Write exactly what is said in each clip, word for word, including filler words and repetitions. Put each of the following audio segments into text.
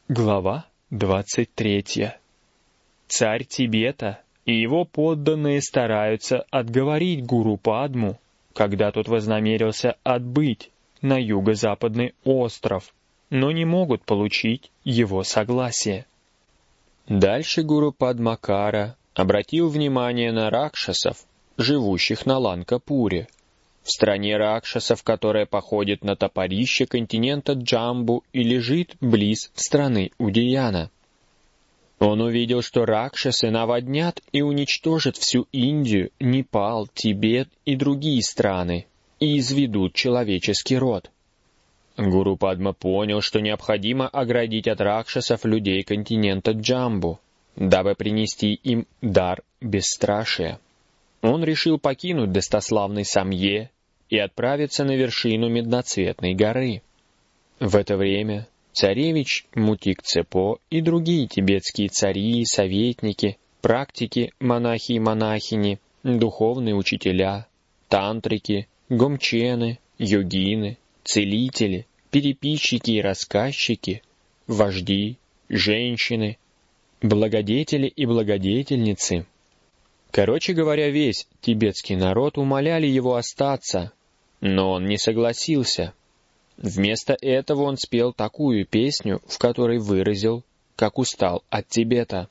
Глава двадцать третья. Царь Тибета и его подданные стараются отговорить гуру Падму, когда тот вознамерился отбыть на юго-западный остров, но не могут получить его согласие. Дальше гуру Падмакара обратил внимание на ракшасов, живущих на Ланкапуре, в стране ракшасов, которая походит на топорище континента Джамбу и лежит близ страны Удияна. Он увидел, что ракшасы наводнят и уничтожат всю Индию, Непал, Тибет и другие страны, и изведут человеческий род. Гуру Падма понял, что необходимо оградить от ракшасов людей континента Джамбу, дабы принести им дар бесстрашия. Он решил покинуть достославный Самье и отправиться на вершину Медноцветной горы. В это время царевич Мутик-Цепо и другие тибетские цари, советники, практики, монахи и монахини, духовные учителя, тантрики, гомчены, йогины, целители, переписчики и рассказчики, вожди, женщины, благодетели и благодетельницы. Короче говоря, весь тибетский народ умоляли его остаться, но он не согласился. Вместо этого он спел такую песню, в которой выразил, как устал от Тибета.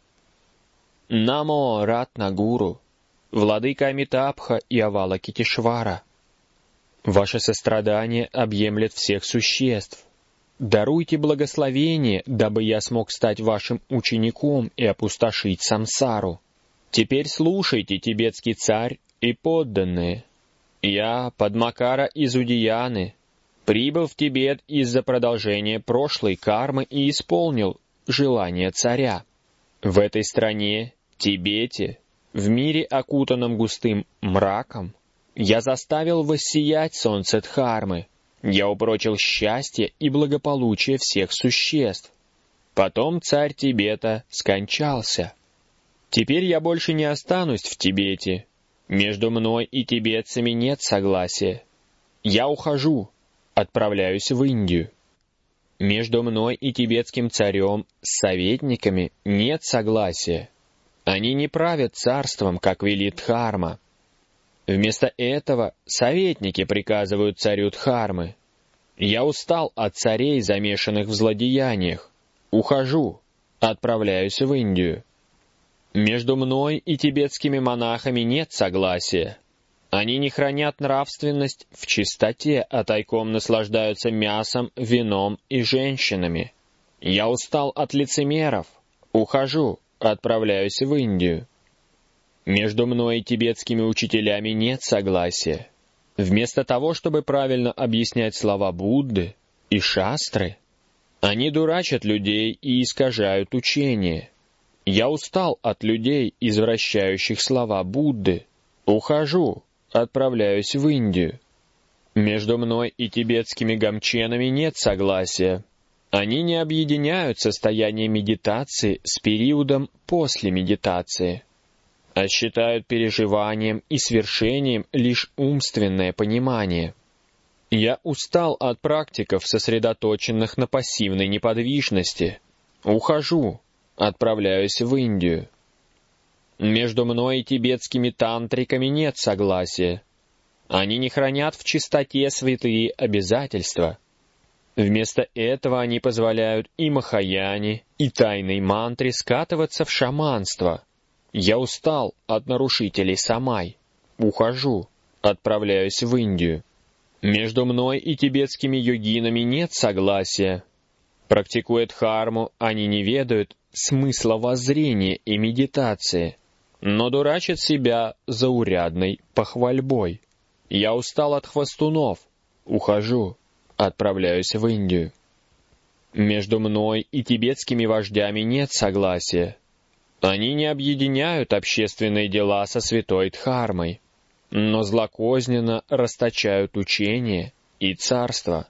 «Намо Ратнагуру, владыка Амитабха и Авалокитешвара, ваше сострадание объемлет всех существ. Даруйте благословение, дабы я смог стать вашим учеником и опустошить самсару. Теперь слушайте, тибетский царь и подданные. Я, Падмакара из Удияны, прибыл в Тибет из-за продолжения прошлой кармы и исполнил желание царя. В этой стране, Тибете, в мире, окутанном густым мраком, я заставил воссиять солнце Дхармы. Я упрочил счастье и благополучие всех существ. Потом царь Тибета скончался. Теперь я больше не останусь в Тибете. Между мной и тибетцами нет согласия. Я ухожу, отправляюсь в Индию. Между мной и тибетским царем с советниками нет согласия. Они не правят царством, как велит Дхарма. Вместо этого советники приказывают царю Дхармы. Я устал от царей, замешанных в злодеяниях. Ухожу, отправляюсь в Индию. Между мной и тибетскими монахами нет согласия. Они не хранят нравственность в чистоте, а тайком наслаждаются мясом, вином и женщинами. Я устал от лицемеров. Ухожу, отправляюсь в Индию. Между мной и тибетскими учителями нет согласия. Вместо того, чтобы правильно объяснять слова Будды и шастры, они дурачат людей и искажают учение. Я устал от людей, извращающих слова Будды. Ухожу, отправляюсь в Индию. Между мной и тибетскими гомченами нет согласия. Они не объединяют состояние медитации с периодом после медитации, а считают переживанием и свершением лишь умственное понимание. Я устал от практиков, сосредоточенных на пассивной неподвижности. Ухожу, отправляюсь в Индию. Между мной и тибетскими тантриками нет согласия. Они не хранят в чистоте святые обязательства. Вместо этого они позволяют и махаяне, и тайной мантре скатываться в шаманство. Я устал от нарушителей самай. Ухожу, отправляюсь в Индию. Между мной и тибетскими йогинами нет согласия. Практикуя дхарму, они не ведают смысла воззрения и медитации, но дурачат себя заурядной похвальбой. Я устал от хвостунов. Ухожу, отправляюсь в Индию. Между мной и тибетскими вождями нет согласия. Они не объединяют общественные дела со святой Дхармой, но злокозненно расточают учение и царство.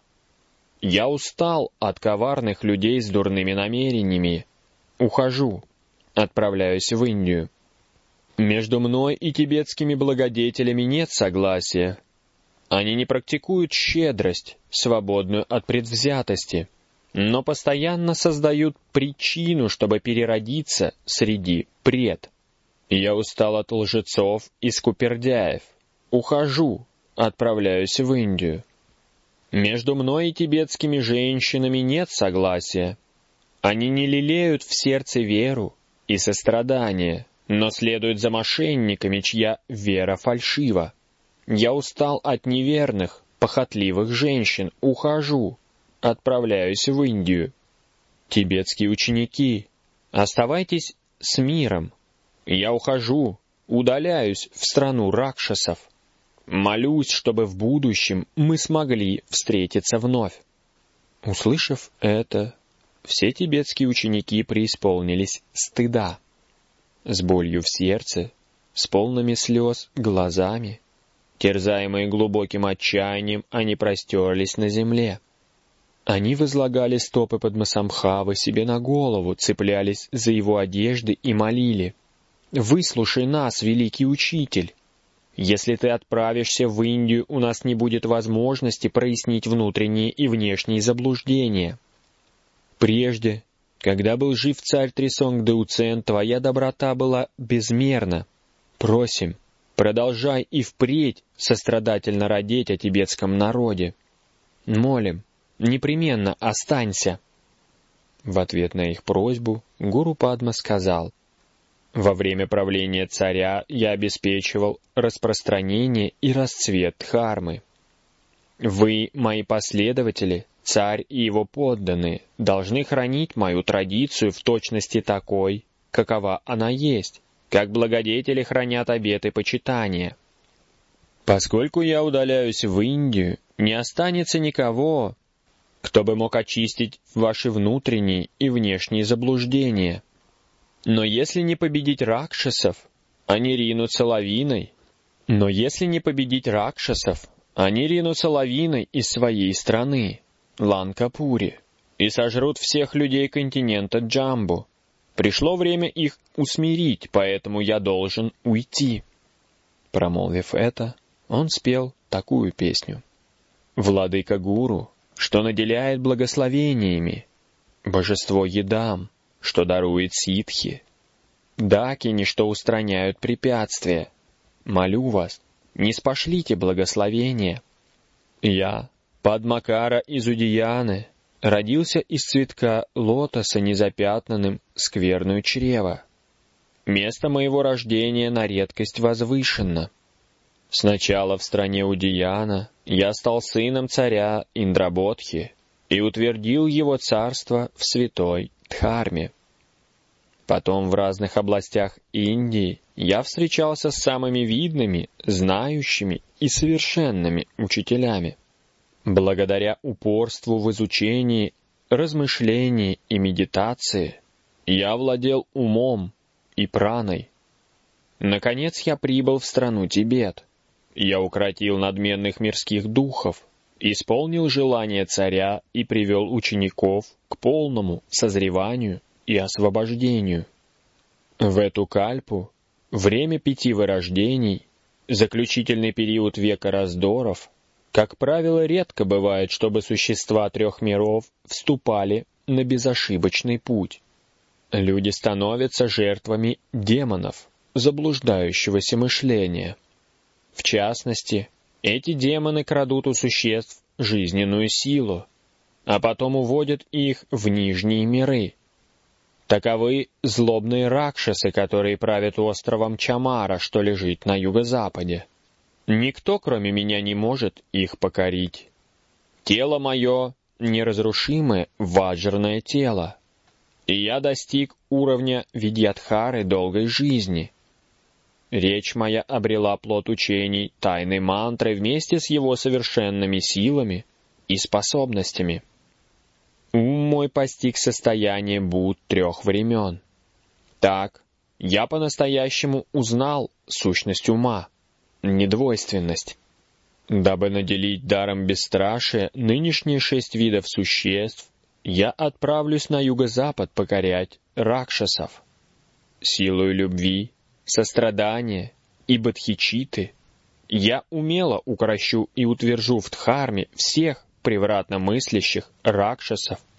Я устал от коварных людей с дурными намерениями. Ухожу, отправляюсь в Индию. Между мной и тибетскими благодетелями нет согласия. Они не практикуют щедрость, свободную от предвзятости. но постоянно создают причину, чтобы переродиться среди пред. Я устал от лжецов и скупердяев. Ухожу, отправляюсь в Индию. Между мной и тибетскими женщинами нет согласия. Они не лелеют в сердце веру и сострадание, но следуют за мошенниками, чья вера фальшива. Я устал от неверных, похотливых женщин. Ухожу, отправляюсь в Индию. Тибетские ученики, оставайтесь с миром. Я ухожу, удаляюсь в страну ракшасов. Молюсь, чтобы в будущем мы смогли встретиться вновь. Услышав это, все тибетские ученики преисполнились стыда. С болью в сердце, с полными слез глазами, терзаемые глубоким отчаянием, они простерлись на земле. Они возлагали стопы Падмасамбхавы себе на голову, цеплялись за его одежды и молили: «Выслушай нас, великий учитель! Если ты отправишься в Индию, у нас не будет возможности прояснить внутренние и внешние заблуждения. Прежде, когда был жив царь Трисонгдеуцен, твоя доброта была безмерна. Просим, продолжай и впредь сострадательно родить о тибетском народе. Молим, непременно останься». В ответ на их просьбу гуру Падма сказал: «Во время правления царя я обеспечивал распространение и расцвет дхармы. Вы, мои последователи, царь и его подданные, должны хранить мою традицию в точности такой, какова она есть, как благодетели хранят обеты почитания. Поскольку я удаляюсь в Индию, не останется никого, кто бы мог очистить ваши внутренние и внешние заблуждения. Но если не победить ракшасов, они ринутся лавиной. Но если не победить ракшасов, они ринутся лавиной из своей страны, Ланкапури, и сожрут всех людей континента Джамбу. Пришло время их усмирить, поэтому я должен уйти». Промолвив это, он спел такую песню: «Владыка Гуру, что наделяет благословениями, божество Едам, что дарует ситхи, дакини, что устраняют препятствия. Молю вас, не спошлите благословения. Я, Падмакара из Удияны, родился из цветка лотоса, незапятнанным скверную чрева. Место моего рождения на редкость возвышенно. Сначала в стране Удияна я стал сыном царя Индрабодхи и утвердил его царство в святой Дхарме. Потом в разных областях Индии я встречался с самыми видными, знающими и совершенными учителями. Благодаря упорству в изучении, размышлении и медитации я владел умом и праной. Наконец я прибыл в страну Тибет. Я укротил надменных мирских духов, исполнил желание царя и привел учеников к полному созреванию и освобождению. В эту кальпу, время пяти вырождений, заключительный период века раздоров, как правило, редко бывает, чтобы существа трех миров вступали на безошибочный путь. Люди становятся жертвами демонов, заблуждающегося мышления. В частности, эти демоны крадут у существ жизненную силу, а потом уводят их в нижние миры. Таковы злобные ракшасы, которые правят островом Чамара, что лежит на юго-западе. Никто, кроме меня, не может их покорить. Тело мое — неразрушимое ваджрное тело, и я достиг уровня Видьядхары долгой жизни. Речь моя обрела плод учений тайной мантры вместе с его совершенными силами и способностями. Ум мой постиг состояние Будд трех времен. Так, я по-настоящему узнал сущность ума, недвойственность. Дабы наделить даром бесстрашия нынешние шесть видов существ, я отправлюсь на юго-запад покорять ракшасов. Силою любви, сострадания и бодхичитты я умело укрощу и утвержу в Дхарме всех превратно мыслящих ракшасов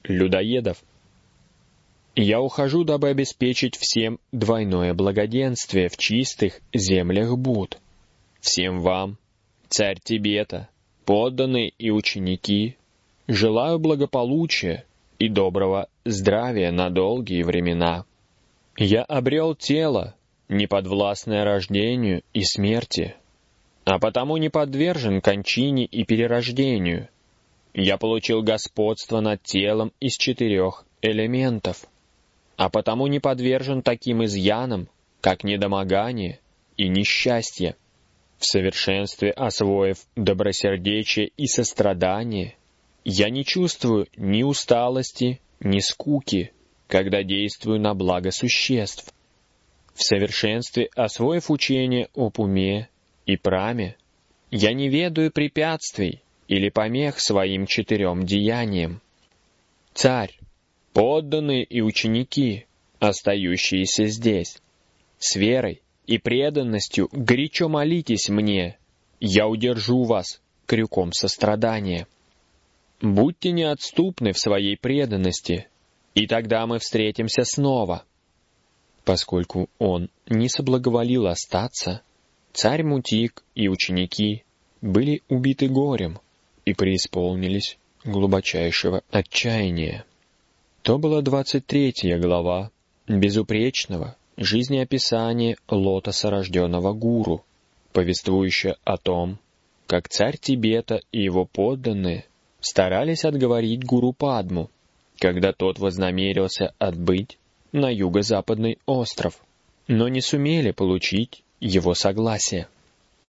людоедов. Я ухожу, дабы обеспечить всем двойное благоденствие в чистых землях Буд. Всем вам, царь Тибета, подданные и ученики, желаю благополучия и доброго здравия на долгие времена. Я обрел тело, не подвластное рождению и смерти, а потому не подвержен кончине и перерождению. Я получил господство над телом из четырех элементов, а потому не подвержен таким изъянам, как недомогание и несчастье. В совершенстве освоив добросердечие и сострадание, я не чувствую ни усталости, ни скуки, когда действую на благо существ. В совершенстве освоив учение об уме и праме, я не ведаю препятствий или помех своим четырем деяниям. Царь, подданные и ученики, остающиеся здесь, с верой и преданностью горячо молитесь мне, я удержу вас крюком сострадания. Будьте неотступны в своей преданности, и тогда мы встретимся снова. Поскольку он не соблаговолил остаться, царь Мутик и ученики были убиты горем и преисполнились глубочайшего отчаяния. То была двадцать третья глава безупречного жизнеописания лотоса рожденного гуру, повествующая о том, как царь Тибета и его подданные старались отговорить гуру Падму, когда тот вознамерился отбыть на юго-западный остров, но не сумели получить его согласия.